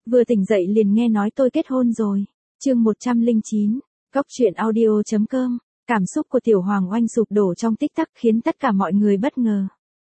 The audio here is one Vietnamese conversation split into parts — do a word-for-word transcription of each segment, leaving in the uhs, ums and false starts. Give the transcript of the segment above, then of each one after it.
Vừa tỉnh dậy liền nghe nói tôi kết hôn rồi. Chương một trăm lẻ chín, Cóc truyện audio chấm com. Cảm xúc của Tiểu Hoàng Oanh sụp đổ trong tích tắc khiến tất cả mọi người bất ngờ.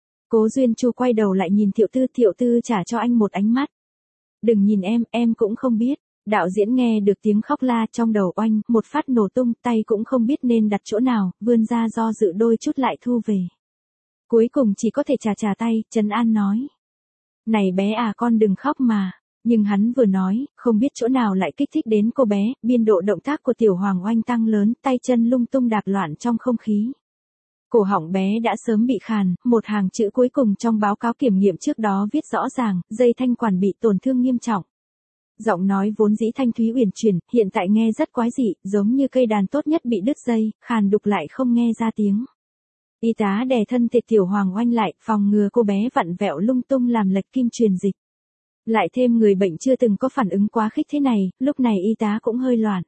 Cố Duyên Chu quay đầu lại nhìn Thiệu Tư, Thiệu Tư trả cho anh một ánh mắt. Đừng nhìn em, em cũng không biết. Đạo diễn nghe được tiếng khóc la trong đầu Oanh, một phát nổ tung, tay cũng không biết nên đặt chỗ nào, vươn ra do dự đôi chút lại thu về. Cuối cùng chỉ có thể chà chà tay, trấn an nói. Này bé à, con đừng khóc mà. Nhưng hắn vừa nói, không biết chỗ nào lại kích thích đến cô bé, biên độ động tác của Tiểu Hoàng Oanh tăng lớn, tay chân lung tung đạp loạn trong không khí. Cổ họng bé đã sớm bị khàn, một hàng chữ cuối cùng trong báo cáo kiểm nghiệm trước đó viết rõ ràng, dây thanh quản bị tổn thương nghiêm trọng. Giọng nói vốn dĩ thanh thúy uyển chuyển, hiện tại nghe rất quái dị, giống như cây đàn tốt nhất bị đứt dây, khàn đục lại không nghe ra tiếng. Y tá đè thân thể Tiểu Hoàng Oanh lại, phòng ngừa cô bé vặn vẹo lung tung làm lệch kim truyền dịch. Lại thêm người bệnh chưa từng có phản ứng quá khích thế này, lúc này y tá cũng hơi loạn.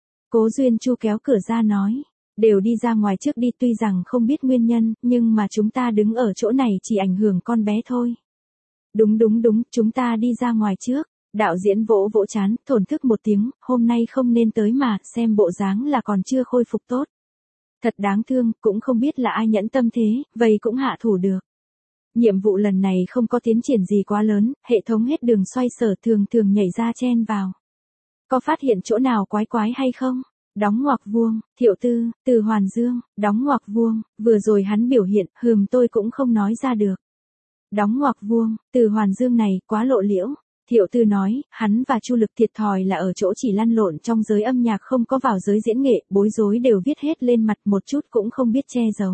Cố Duyên Chu kéo cửa ra nói, đều đi ra ngoài trước đi, tuy rằng không biết nguyên nhân, nhưng mà chúng ta đứng ở chỗ này chỉ ảnh hưởng con bé thôi. Đúng đúng đúng, chúng ta đi ra ngoài trước. Đạo diễn vỗ vỗ chán, thổn thức một tiếng, hôm nay không nên tới mà, xem bộ dáng là còn chưa khôi phục tốt. Thật đáng thương, cũng không biết là ai nhẫn tâm thế, vậy cũng hạ thủ được. Nhiệm vụ lần này không có tiến triển gì quá lớn, hệ thống hết đường xoay sở thường thường nhảy ra chen vào. Có phát hiện chỗ nào quái quái hay không? Đóng ngoặc vuông, Thiệu Tư, Từ Hoàn Dương, đóng ngoặc vuông, vừa rồi hắn biểu hiện, hừm tôi cũng không nói ra được. Đóng ngoặc vuông, Từ Hoàn Dương này, quá lộ liễu. Thiệu Tư nói, hắn và Chu Lực thiệt thòi là ở chỗ chỉ lăn lộn trong giới âm nhạc không có vào giới diễn nghệ, bối rối đều viết hết lên mặt một chút cũng không biết che giấu.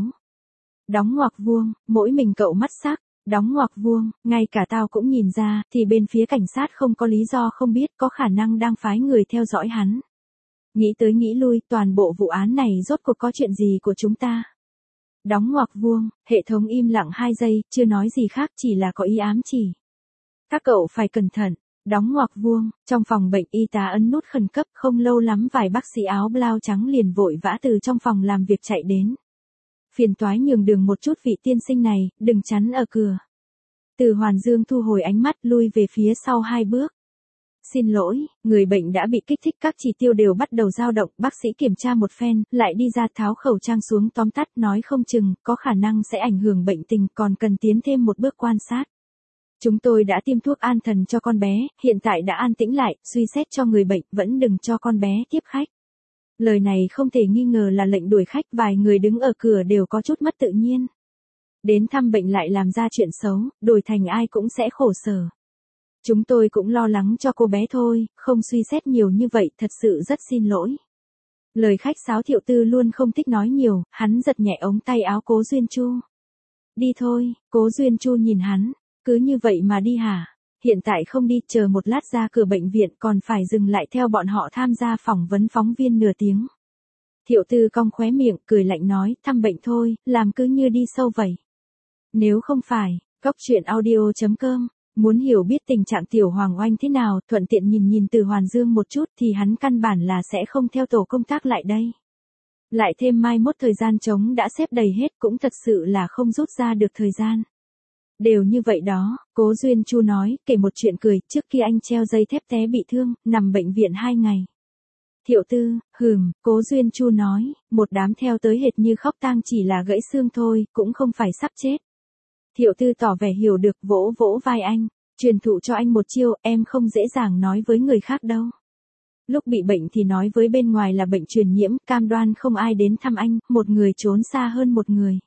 Đóng ngoặc vuông, mỗi mình cậu mắt sắc, đóng ngoặc vuông, ngay cả tao cũng nhìn ra, thì bên phía cảnh sát không có lý do không biết, có khả năng đang phái người theo dõi hắn. Nghĩ tới nghĩ lui, toàn bộ vụ án này rốt cuộc có chuyện gì của chúng ta? Đóng ngoặc vuông, hệ thống im lặng hai giây, chưa nói gì khác, chỉ là có ý ám chỉ. Các cậu phải cẩn thận. Đóng ngoặc vuông, trong phòng bệnh y tá ấn nút khẩn cấp, không lâu lắm vài bác sĩ áo blau trắng liền vội vã từ trong phòng làm việc chạy đến. Phiền toái nhường đường một chút vị tiên sinh này, đừng chắn ở cửa. Từ Hoàn Dương thu hồi ánh mắt, lui về phía sau hai bước. Xin lỗi, người bệnh đã bị kích thích, các chỉ tiêu đều bắt đầu dao động, bác sĩ kiểm tra một phen, lại đi ra tháo khẩu trang xuống tóm tắt, nói không chừng, có khả năng sẽ ảnh hưởng bệnh tình, còn cần tiến thêm một bước quan sát. Chúng tôi đã tiêm thuốc an thần cho con bé, hiện tại đã an tĩnh lại, suy xét cho người bệnh, vẫn đừng cho con bé tiếp khách. Lời này không thể nghi ngờ là lệnh đuổi khách, vài người đứng ở cửa đều có chút mất tự nhiên. Đến thăm bệnh lại làm ra chuyện xấu, đổi thành ai cũng sẽ khổ sở. Chúng tôi cũng lo lắng cho cô bé thôi, không suy xét nhiều như vậy, thật sự rất xin lỗi. Lời khách sáo Thiệu Tư luôn không thích nói nhiều, hắn giật nhẹ ống tay áo Cố Duyên Chu. Đi thôi, Cố Duyên Chu nhìn hắn, cứ như vậy mà đi hả? Hiện tại không đi, chờ một lát ra cửa bệnh viện còn phải dừng lại theo bọn họ tham gia phỏng vấn phóng viên nửa tiếng. Thiệu Tư cong khóe miệng, cười lạnh nói, thăm bệnh thôi, làm cứ như đi sâu vậy. Nếu không phải, Cóc truyện audio chấm com, muốn hiểu biết tình trạng Tiểu Hoàng Oanh thế nào, thuận tiện nhìn nhìn Từ Hoàn Dương một chút thì hắn căn bản là sẽ không theo tổ công tác lại đây. Lại thêm mai mốt thời gian trống đã xếp đầy hết, cũng thật sự là không rút ra được thời gian. Đều như vậy đó, Cố Duyên Chu nói, kể một chuyện cười, trước kia anh treo dây thép té bị thương, nằm bệnh viện hai ngày. Thiệu Tư, hừm, Cố Duyên Chu nói, một đám theo tới hệt như khóc tang, chỉ là gãy xương thôi, cũng không phải sắp chết. Thiệu Tư tỏ vẻ hiểu được, vỗ vỗ vai anh, truyền thụ cho anh một chiêu, em không dễ dàng nói với người khác đâu. Lúc bị bệnh thì nói với bên ngoài là bệnh truyền nhiễm, cam đoan không ai đến thăm anh, một người trốn xa hơn một người.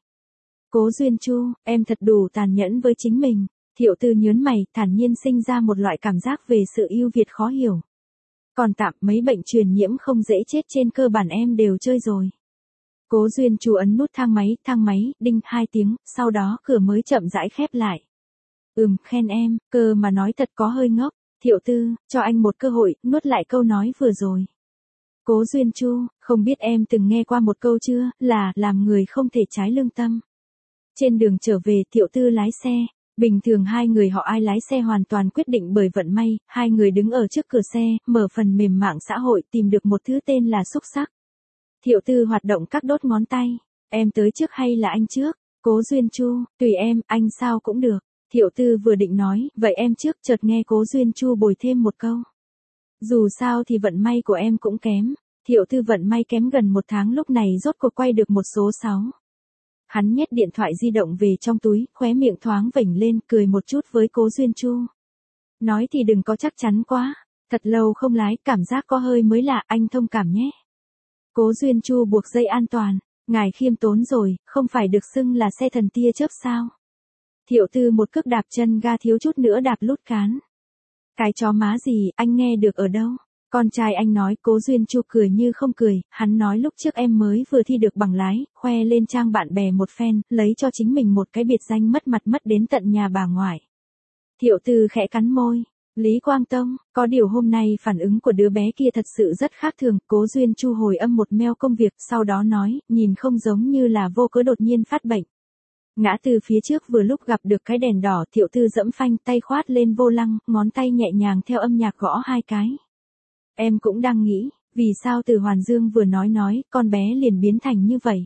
Cố Duyên Chu, em thật đủ tàn nhẫn với chính mình. Thiệu Tư nhớn mày, thản nhiên sinh ra một loại cảm giác về sự ưu việt khó hiểu. Còn tạm, mấy bệnh truyền nhiễm không dễ chết trên cơ bản em đều chơi rồi. Cố Duyên Chu ấn nút thang máy, thang máy, đinh hai tiếng, sau đó cửa mới chậm rãi khép lại. Ừm, khen em, cơ mà nói thật có hơi ngốc. Thiệu Tư, cho anh một cơ hội, nuốt lại câu nói vừa rồi. Cố Duyên Chu, không biết em từng nghe qua một câu chưa, là, làm người không thể trái lương tâm. Trên đường trở về, Thiệu Tư lái xe. Bình thường hai người họ ai lái xe hoàn toàn quyết định bởi vận may, hai người đứng ở trước cửa xe, mở phần mềm mạng xã hội tìm được một thứ tên là xúc xắc. Thiệu Tư hoạt động các đốt ngón tay. Em tới trước hay là anh trước? Cố Duyên Chu, tùy em, anh sao cũng được. Thiệu Tư vừa định nói, vậy em trước, chợt nghe Cố Duyên Chu bồi thêm một câu. Dù sao thì vận may của em cũng kém. Thiệu Tư vận may kém gần một tháng lúc này rốt cuộc quay được một số sáu. Hắn nhét điện thoại di động về trong túi, khóe miệng thoáng vểnh lên, cười một chút với Cố Duyên Chu. Nói thì đừng có chắc chắn quá. Thật lâu không lái, cảm giác có hơi mới lạ, anh thông cảm nhé. Cố Duyên Chu buộc dây an toàn. Ngài khiêm tốn rồi, không phải được xưng là xe thần tia chớp sao? Thiệu Tư một cước đạp chân ga thiếu chút nữa đạp lút cán. Cái chó má gì, anh nghe được ở đâu? Con trai anh nói. Cố Duyên Chu cười như không cười, hắn nói lúc trước em mới vừa thi được bằng lái, khoe lên trang bạn bè một phen, lấy cho chính mình một cái biệt danh mất mặt mất đến tận nhà bà ngoại. Thiệu Tư khẽ cắn môi. Lý Quang Tông, có điều hôm nay phản ứng của đứa bé kia thật sự rất khác thường. Cố Duyên Chu hồi âm một mail công việc, sau đó nói, nhìn không giống như là vô cớ đột nhiên phát bệnh. Ngã từ phía trước vừa lúc gặp được cái đèn đỏ. Thiệu Tư dẫm phanh, tay khoát lên vô lăng, ngón tay nhẹ nhàng theo âm nhạc gõ hai cái. Em cũng đang nghĩ, vì sao Từ Hoàn Dương vừa nói nói, con bé liền biến thành như vậy.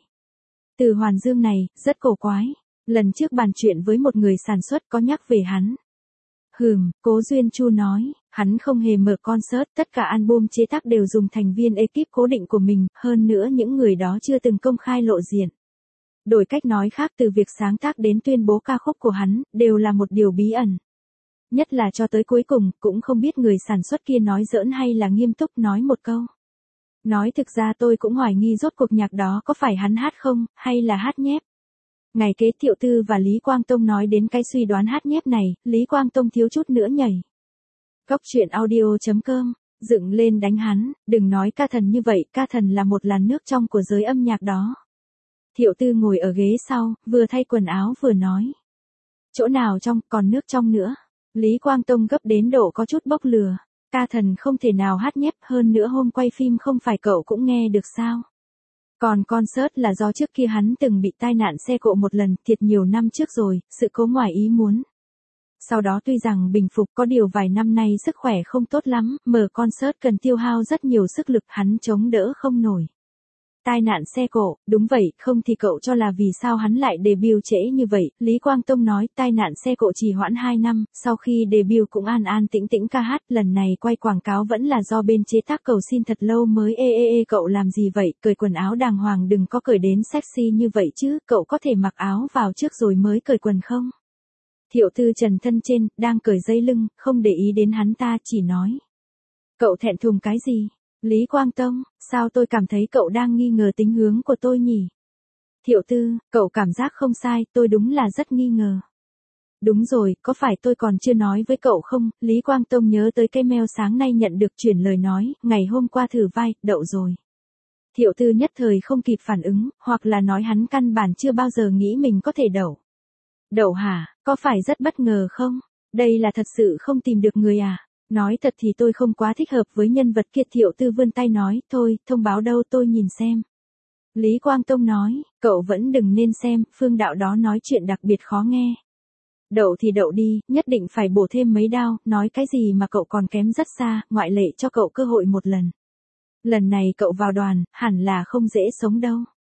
Từ Hoàn Dương này, rất cổ quái. Lần trước bàn chuyện với một người sản xuất có nhắc về hắn. Hừm, Cố Duyên Chu nói, hắn không hề mở concert, tất cả album chế tác đều dùng thành viên ekip cố định của mình, hơn nữa những người đó chưa từng công khai lộ diện. Đổi cách nói khác, từ việc sáng tác đến tuyên bố ca khúc của hắn, đều là một điều bí ẩn. Nhất là cho tới cuối cùng, cũng không biết người sản xuất kia nói giỡn hay là nghiêm túc nói một câu. Nói thực ra tôi cũng hoài nghi rốt cuộc nhạc đó có phải hắn hát không, hay là hát nhép. Ngày kế Thiệu Tư và Lý Quang Tông nói đến cái suy đoán hát nhép này, Lý Quang Tông thiếu chút nữa nhảy. Cóc truyện audio chấm com, dựng lên đánh hắn, đừng nói ca thần như vậy, ca thần là một làn nước trong của giới âm nhạc đó. Thiệu Tư ngồi ở ghế sau, vừa thay quần áo vừa nói. Chỗ nào trong, còn nước trong nữa. Lý Quang Tông gấp đến độ có chút bốc lửa. Ca thần không thể nào hát nhép, hơn nữa hôm quay phim không phải cậu cũng nghe được sao. Còn concert là do trước kia hắn từng bị tai nạn xe cộ một lần, thiệt nhiều năm trước rồi, sự cố ngoài ý muốn. Sau đó tuy rằng bình phục, có điều vài năm nay sức khỏe không tốt lắm, mở concert cần tiêu hao rất nhiều sức lực, hắn chống đỡ không nổi. Tai nạn xe cộ, đúng vậy, không thì cậu cho là vì sao hắn lại debut trễ như vậy. Lý Quang Tông nói tai nạn xe cộ trì hoãn hai năm, sau khi debut cũng an an tĩnh tĩnh ca hát, lần này quay quảng cáo vẫn là do bên chế tác cầu xin thật lâu mới ê ê ê cậu làm gì vậy, cởi quần áo đàng hoàng đừng có cởi đến sexy như vậy chứ, cậu có thể mặc áo vào trước rồi mới cởi quần không? Thiệu Tư trần thân trên, đang cởi dây lưng, không để ý đến hắn ta, chỉ nói. Cậu thẹn thùng cái gì? Lý Quang Tông, sao tôi cảm thấy cậu đang nghi ngờ tính hướng của tôi nhỉ? Thiệu Tư, cậu cảm giác không sai, tôi đúng là rất nghi ngờ. Đúng rồi, có phải tôi còn chưa nói với cậu không? Lý Quang Tông nhớ tới cái mail sáng nay nhận được chuyển lời nói, ngày hôm qua thử vai, đậu rồi. Thiệu Tư nhất thời không kịp phản ứng, hoặc là nói hắn căn bản chưa bao giờ nghĩ mình có thể đậu. Đậu hả, có phải rất bất ngờ không? Đây là thật sự không tìm được người à? Nói thật thì tôi không quá thích hợp với nhân vật kia. Thiệu Tư vươn tay nói, thôi, thông báo đâu tôi nhìn xem. Lý Quang Tông nói, cậu vẫn đừng nên xem, Phương Đạo đó nói chuyện đặc biệt khó nghe. Đậu thì đậu đi, nhất định phải bổ thêm mấy đao, nói cái gì mà cậu còn kém rất xa, ngoại lệ cho cậu cơ hội một lần. Lần này cậu vào đoàn, hẳn là không dễ sống đâu.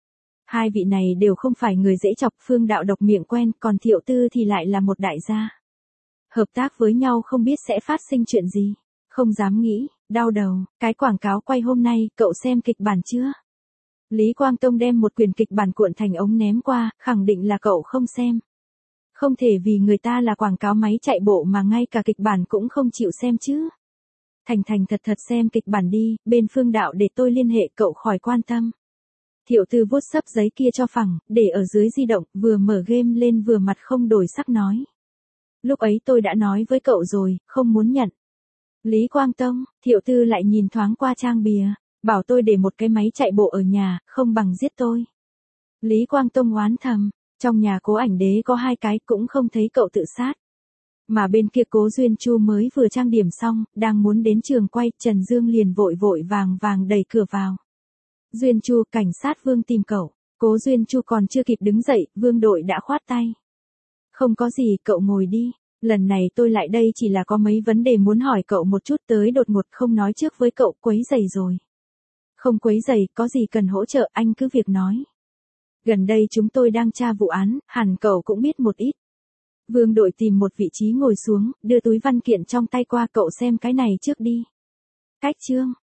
Hai vị này đều không phải người dễ chọc, Phương Đạo độc miệng quen, còn Thiệu Tư thì lại là một đại gia. Hợp tác với nhau không biết sẽ phát sinh chuyện gì. Không dám nghĩ, đau đầu, cái quảng cáo quay hôm nay, cậu xem kịch bản chưa? Lý Quang Tông đem một quyển kịch bản cuộn thành ống ném qua, khẳng định là cậu không xem. Không thể vì người ta là quảng cáo máy chạy bộ mà ngay cả kịch bản cũng không chịu xem chứ. Thành thành thật thật xem kịch bản đi, bên Phương Đạo để tôi liên hệ cậu khỏi quan tâm. Thiệu Tư vuốt sấp giấy kia cho phẳng, để ở dưới di động, vừa mở game lên vừa mặt không đổi sắc nói. Lúc ấy tôi đã nói với cậu rồi, không muốn nhận. Lý Quang Tông, Thiệu Tư lại nhìn thoáng qua trang bìa, bảo tôi để một cái máy chạy bộ ở nhà, không bằng giết tôi. Lý Quang Tông oán thầm, trong nhà Cố Ảnh Đế có hai cái cũng không thấy cậu tự sát. Mà bên kia Cố Duyên Chu mới vừa trang điểm xong, đang muốn đến trường quay, Trần Dương liền vội vội vàng vàng đẩy cửa vào. Duyên Chu, cảnh sát Vương tìm cậu. Cố Duyên Chu còn chưa kịp đứng dậy, Vương đội đã khoát tay. Không có gì, cậu ngồi đi. Lần này tôi lại đây chỉ là có mấy vấn đề muốn hỏi cậu một chút, tới đột ngột không nói trước với cậu, quấy rầy rồi. Không quấy rầy, có gì cần hỗ trợ anh cứ việc nói. Gần đây chúng tôi đang tra vụ án, hẳn cậu cũng biết một ít. Vương Đội tìm một vị trí ngồi xuống, đưa túi văn kiện trong tay qua, cậu xem cái này trước đi. Cách chương.